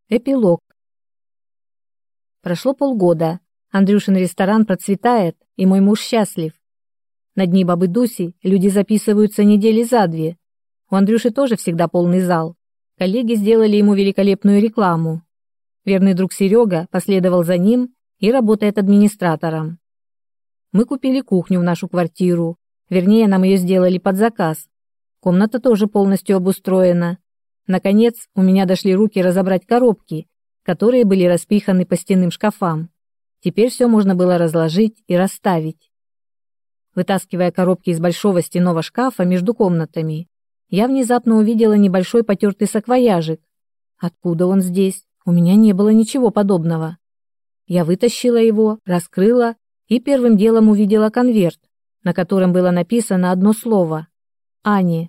Эпилог. Прошло полгода. Андрюшин ресторан процветает, и мой муж счастлив. На дни бабы Дуси люди записываются недели за две. У Андрюши тоже всегда полный зал. Коллеги сделали ему великолепную рекламу. Верный друг Серега последовал за ним и работает администратором. Мы купили кухню в нашу квартиру. Вернее, нам ее сделали под заказ. Комната тоже полностью обустроена. Наконец, у меня дошли руки разобрать коробки, которые были распиханы по стенным шкафам. Теперь все можно было разложить и расставить. Вытаскивая коробки из большого стенного шкафа между комнатами, я внезапно увидела небольшой потертый саквояжик. Откуда он здесь? У меня не было ничего подобного. Я вытащила его, раскрыла и первым делом увидела конверт, на котором было написано одно слово — «Ане».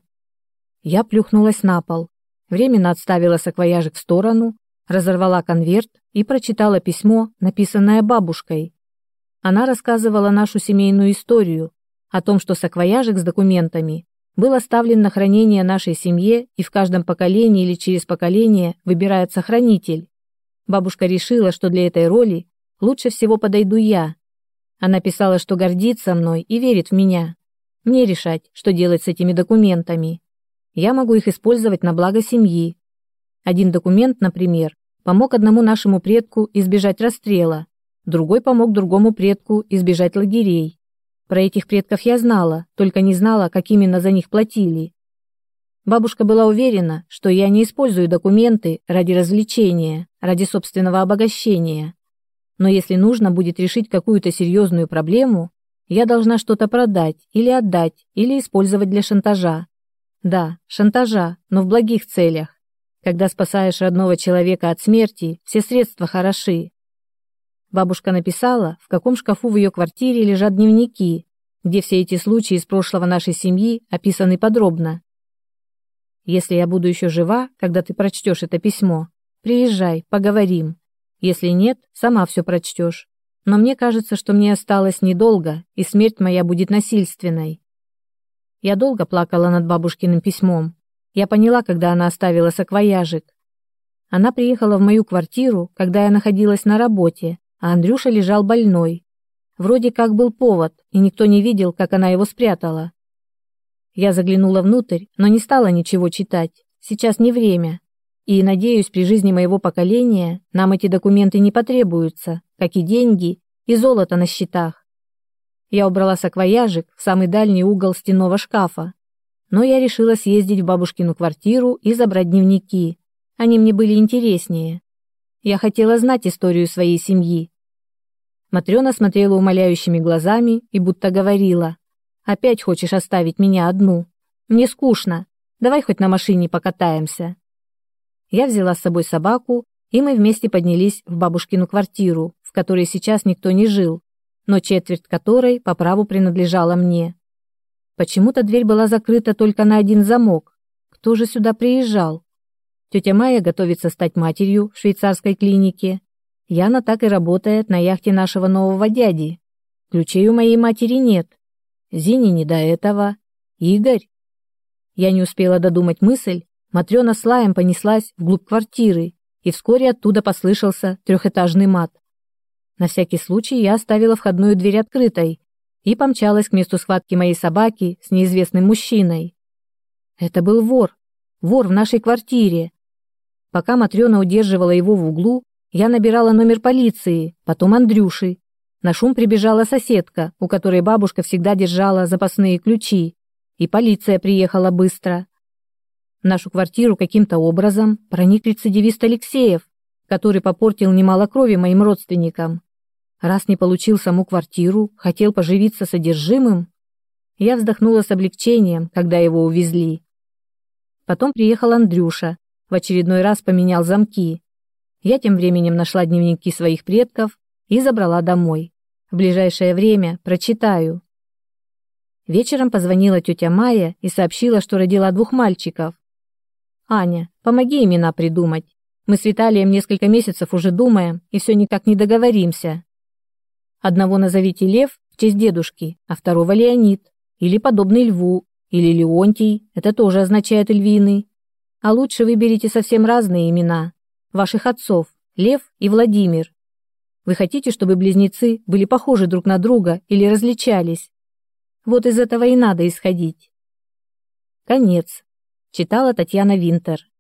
Я плюхнулась на пол. Временно отставила саквояжик в сторону, разорвала конверт и прочитала письмо, написанное бабушкой. Она рассказывала нашу семейную историю, о том, что саквояжик с документами был оставлен на хранение нашей семье, и в каждом поколении или через поколение выбирается хранитель. Бабушка решила, что для этой роли лучше всего подойду я. Она писала, что гордится мной и верит в меня. Мне решать, что делать с этими документами. Я могу их использовать на благо семьи. Один документ, например, помог одному нашему предку избежать расстрела, другой помог другому предку избежать лагерей. Про этих предков я знала, только не знала, как именно за них платили. Бабушка была уверена, что я не использую документы ради развлечения, ради собственного обогащения. Но если нужно будет решить какую-то серьезную проблему, я должна что-то продать или отдать, или использовать для шантажа. Да, шантажа, но в благих целях. Когда спасаешь родного человека от смерти, все средства хороши. Бабушка написала, в каком шкафу в ее квартире лежат дневники, где все эти случаи из прошлого нашей семьи описаны подробно. Если я буду еще жива, когда ты прочтешь это письмо, приезжай, поговорим. Если нет, сама все прочтешь. Но мне кажется, что мне осталось недолго, и смерть моя будет насильственной. Я долго плакала над бабушкиным письмом. Я поняла, когда она оставила саквояжик. Она приехала в мою квартиру, когда я находилась на работе, а Андрюша лежал больной. Вроде как был повод, и никто не видел, как она его спрятала. Я заглянула внутрь, но не стала ничего читать. Сейчас не время. И, надеюсь, при жизни моего поколения нам эти документы не потребуются, как и деньги и золото на счетах. Я убрала саквояжик в самый дальний угол стенного шкафа. Но я решила съездить в бабушкину квартиру и забрать дневники. Они мне были интереснее. Я хотела знать историю своей семьи. Матрёна смотрела умоляющими глазами и будто говорила: «Опять хочешь оставить меня одну? Мне скучно. Давай хоть на машине покатаемся». Я взяла с собой собаку, и мы вместе поднялись в бабушкину квартиру, в которой сейчас никто не жил, но четверть которой по праву принадлежала мне. Почему-то дверь была закрыта только на один замок. Кто же сюда приезжал? Тетя Майя готовится стать матерью в швейцарской клинике. Яна так и работает на яхте нашего нового дяди. Ключей у моей матери нет. Зине не до этого. Игорь? Я не успела додумать мысль. Матрёна с лаем понеслась вглубь квартиры, и вскоре оттуда послышался трехэтажный мат. На всякий случай я оставила входную дверь открытой и помчалась к месту схватки моей собаки с неизвестным мужчиной. Это был вор в нашей квартире. Пока Матрёна удерживала его в углу, я набирала номер полиции, потом Андрюши. На шум прибежала соседка, у которой бабушка всегда держала запасные ключи, и полиция приехала быстро. В нашу квартиру каким-то образом проник рецидивист Алексеев, который попортил немало крови моим родственникам. Раз не получил саму квартиру, хотел поживиться содержимым. Я вздохнула с облегчением, когда его увезли. Потом приехал Андрюша, в очередной раз поменял замки. Я тем временем нашла дневники своих предков и забрала домой. В ближайшее время прочитаю. Вечером позвонила тетя Майя и сообщила, что родила 2 мальчиков. «Аня, помоги имена придумать. Мы с Виталием несколько месяцев уже думаем и все никак не договоримся. Одного назовите Лев в честь дедушки, а второго Леонид, или подобный Льву, или Леонтий, это тоже означает львиный. А лучше выберите совсем разные имена. ваших отцов, Лев и Владимир. Вы хотите, чтобы близнецы были похожи друг на друга или различались? Вот из этого и надо исходить. Конец. Читала Татьяна Винтер.